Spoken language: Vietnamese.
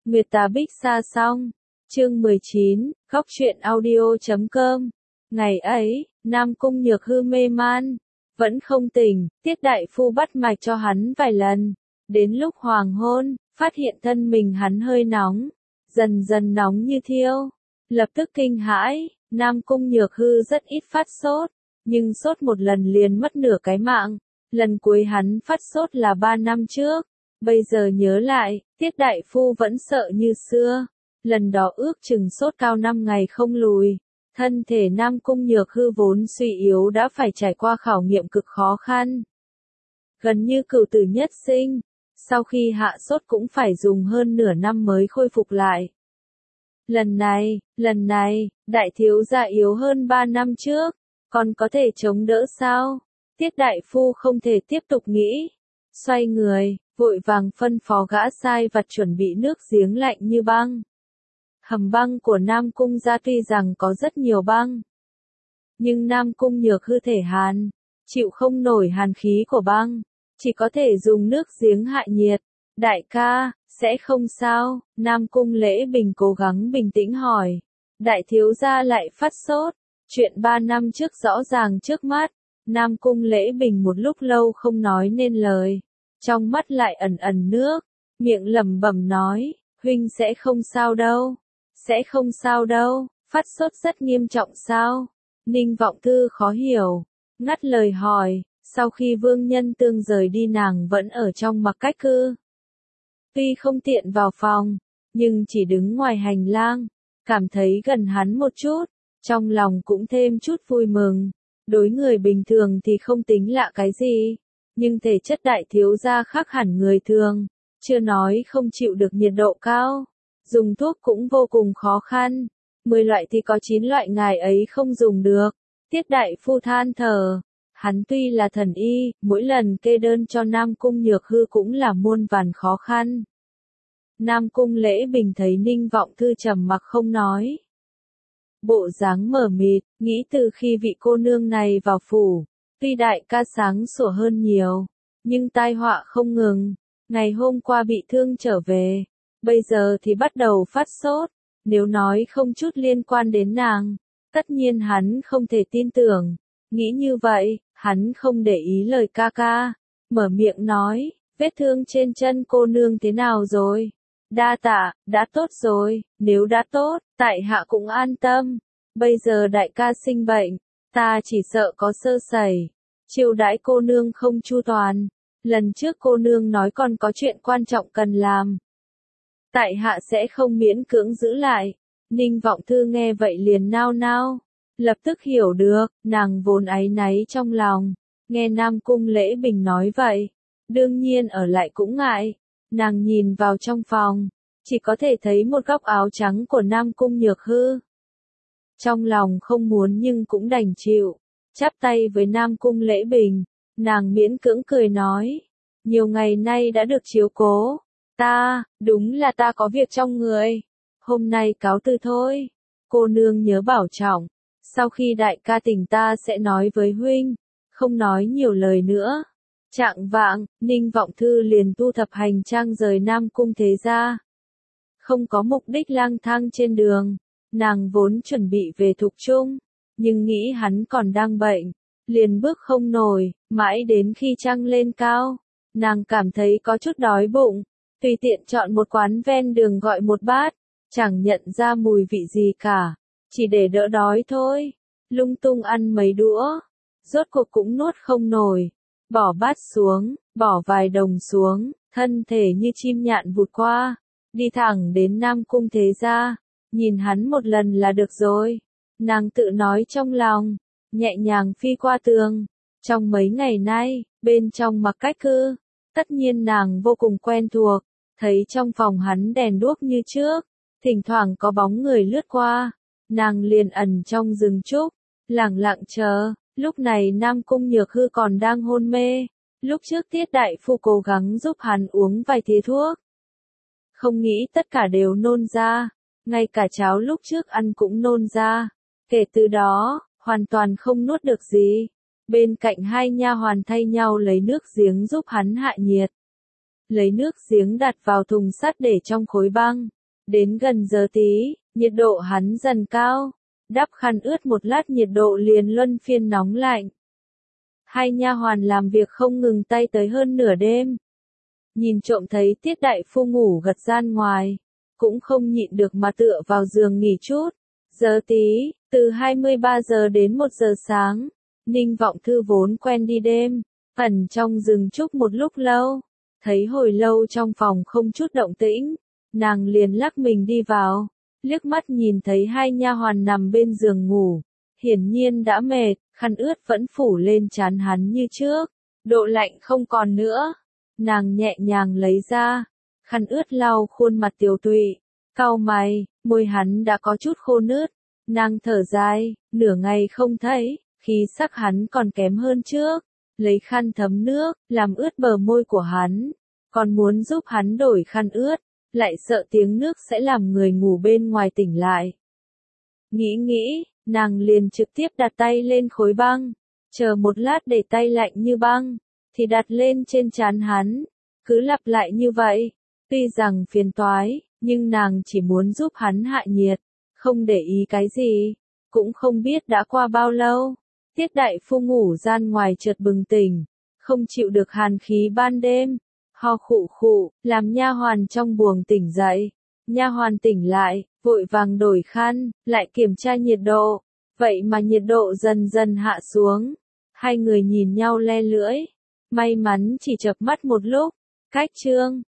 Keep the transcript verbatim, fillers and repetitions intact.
Nguyệt Tà Bích Sa Song. Chương mười chín, góc truyện audio chấm com. Ngày ấy, Nam Cung Nhược Hư mê man, vẫn không tỉnh, Tiết đại phu bắt mạch cho hắn vài lần. Đến lúc hoàng hôn, phát hiện thân mình hắn hơi nóng, dần dần nóng như thiêu. Lập tức kinh hãi, Nam Cung Nhược Hư rất ít phát sốt, nhưng sốt một lần liền mất nửa cái mạng. Lần cuối hắn phát sốt là ba năm trước. Bây giờ nhớ lại, Tiết đại phu vẫn sợ như xưa. Lần đó ước chừng sốt cao năm ngày không lùi. Thân thể Nam Cung Nhược Hư vốn suy yếu đã phải trải qua khảo nghiệm cực khó khăn. Gần như cửu tử nhất sinh. Sau khi hạ sốt cũng phải dùng hơn nửa năm mới khôi phục lại. Lần này, lần này, đại thiếu gia yếu hơn ba năm trước. Còn có thể chống đỡ sao? Tiết đại phu không thể tiếp tục nghĩ. Xoay người, vội vàng phân phó gã sai vặt chuẩn bị nước giếng lạnh như băng. Hầm băng của Nam Cung gia tuy rằng có rất nhiều băng, nhưng Nam Cung Nhược Hư thể hàn, chịu không nổi hàn khí của băng, chỉ có thể dùng nước giếng hạ nhiệt. Đại ca, sẽ không sao? Nam Cung Lễ Bình cố gắng bình tĩnh hỏi. Đại thiếu gia lại phát sốt, chuyện ba năm trước rõ ràng trước mắt. Nam Cung Lễ Bình một lúc lâu không nói nên lời, trong mắt lại ẩn ẩn nước, miệng lẩm bẩm nói, huynh sẽ không sao đâu, sẽ không sao đâu, phát sốt rất nghiêm trọng sao? Ninh Vọng Thư khó hiểu, ngắt lời hỏi, sau khi Vương Nhân Tương rời đi nàng vẫn ở trong mặc cách cư. Tuy không tiện vào phòng, nhưng chỉ đứng ngoài hành lang, cảm thấy gần hắn một chút, trong lòng cũng thêm chút vui mừng. Đối người bình thường thì không tính lạ cái gì, nhưng thể chất đại thiếu gia khác hẳn người thường, chưa nói không chịu được nhiệt độ cao, dùng thuốc cũng vô cùng khó khăn, mười loại thì có chín loại ngài ấy không dùng được. Tiết đại phu than thở, hắn tuy là thần y, mỗi lần kê đơn cho Nam Cung Nhược Hư cũng là muôn vàn khó khăn. Nam Cung Lễ Bình thấy Ninh Vọng Thư trầm mặc không nói, bộ dáng mờ mịt, nghĩ từ khi vị cô nương này vào phủ, tuy đại ca sáng sủa hơn nhiều, nhưng tai họa không ngừng. Ngày hôm qua bị thương trở về, bây giờ thì bắt đầu phát sốt, nếu nói không chút liên quan đến nàng, tất nhiên hắn không thể tin tưởng. Nghĩ như vậy, hắn không để ý lời ca ca, mở miệng nói, vết thương trên chân cô nương thế nào rồi? Đa tạ, đã tốt rồi, nếu đã tốt, tại hạ cũng an tâm. Bây giờ đại ca sinh bệnh, ta chỉ sợ có sơ sẩy, chiêu đãi cô nương không chu toàn. Lần trước cô nương nói còn có chuyện quan trọng cần làm, tại hạ sẽ không miễn cưỡng giữ lại. Ninh Vọng Thư nghe vậy liền nao nao, lập tức hiểu được, nàng vốn áy náy trong lòng, nghe Nam Cung Lễ Bình nói vậy, đương nhiên ở lại cũng ngại. Nàng nhìn vào trong phòng, chỉ có thể thấy một góc áo trắng của Nam Cung Nhược Hư. Trong lòng không muốn nhưng cũng đành chịu, chắp tay với Nam Cung Lễ Bình, nàng miễn cưỡng cười nói, nhiều ngày nay đã được chiếu cố, ta, đúng là ta có việc trong người, hôm nay cáo từ thôi, cô nương nhớ bảo trọng, sau khi đại ca tỉnh ta sẽ nói với huynh, không nói nhiều lời nữa. Trạng vạng, Ninh Vọng Thư liền thu thập hành trang rời Nam Cung thế gia. Không có mục đích lang thang trên đường, nàng vốn chuẩn bị về Thục Trung, nhưng nghĩ hắn còn đang bệnh, liền bước không nổi, mãi đến khi trăng lên cao, nàng cảm thấy có chút đói bụng, tùy tiện chọn một quán ven đường gọi một bát, chẳng nhận ra mùi vị gì cả, chỉ để đỡ đói thôi, lung tung ăn mấy đũa, rốt cuộc cũng nuốt không nổi. Bỏ bát xuống, bỏ vài đồng xuống, thân thể như chim nhạn vụt qua, đi thẳng đến Nam Cung thế gia, nhìn hắn một lần là được rồi. Nàng tự nói trong lòng, nhẹ nhàng phi qua tường. Trong mấy ngày nay, bên trong mặc cách cư, tất nhiên nàng vô cùng quen thuộc, thấy trong phòng hắn đèn đuốc như trước, thỉnh thoảng có bóng người lướt qua, nàng liền ẩn trong rừng trúc, lặng lặng chờ. Lúc này Nam Cung Nhược Hư còn đang hôn mê, lúc trước Tiết đại phu cố gắng giúp hắn uống vài thìa thuốc. Không nghĩ tất cả đều nôn ra, ngay cả cháo lúc trước ăn cũng nôn ra, kể từ đó, hoàn toàn không nuốt được gì. Bên cạnh hai nha hoàn thay nhau lấy nước giếng giúp hắn hạ nhiệt. Lấy nước giếng đặt vào thùng sắt để trong khối băng, Đến gần giờ tí, nhiệt độ hắn dần cao, đắp khăn ướt một lát nhiệt độ liền luân phiên nóng lạnh. Hai nha hoàn làm việc không ngừng tay tới hơn nửa đêm. Nhìn trộm thấy Tiết đại phu ngủ gật gian ngoài, cũng không nhịn được mà tựa vào giường nghỉ chút. Giờ tí, từ hai mươi ba giờ đến một giờ sáng, Ninh Vọng Thư vốn quen đi đêm, ẩn trong rừng trúc một lúc lâu, thấy hồi lâu trong phòng không chút động tĩnh, nàng liền lắc mình đi vào, liếc mắt nhìn thấy hai nha hoàn nằm bên giường ngủ, hiển nhiên đã mệt, khăn ướt vẫn phủ lên trán hắn như trước, độ lạnh không còn nữa. Nàng nhẹ nhàng lấy ra, khăn ướt lau khuôn mặt tiều tụy, cau mày, môi hắn đã có chút khô nứt, nàng thở dài, nửa ngày không thấy, khí sắc hắn còn kém hơn trước, lấy khăn thấm nước, làm ướt bờ môi của hắn, còn muốn giúp hắn đổi khăn ướt, lại sợ tiếng nước sẽ làm người ngủ bên ngoài tỉnh lại. Nghĩ nghĩ, nàng liền trực tiếp đặt tay lên khối băng, chờ một lát để tay lạnh như băng, thì đặt lên trên trán hắn, cứ lặp lại như vậy, tuy rằng phiền toái, nhưng nàng chỉ muốn giúp hắn hạ nhiệt, không để ý cái gì, cũng không biết đã qua bao lâu, Tiết đại phu ngủ gian ngoài chợt bừng tỉnh, không chịu được hàn khí ban đêm, ho khụ khụ, làm nha hoàn trong buồng tỉnh dậy, nha hoàn tỉnh lại, vội vàng đổi khăn, lại kiểm tra nhiệt độ, vậy mà nhiệt độ dần dần hạ xuống, hai người nhìn nhau le lưỡi. May mắn chỉ chợp mắt một lúc, cách chương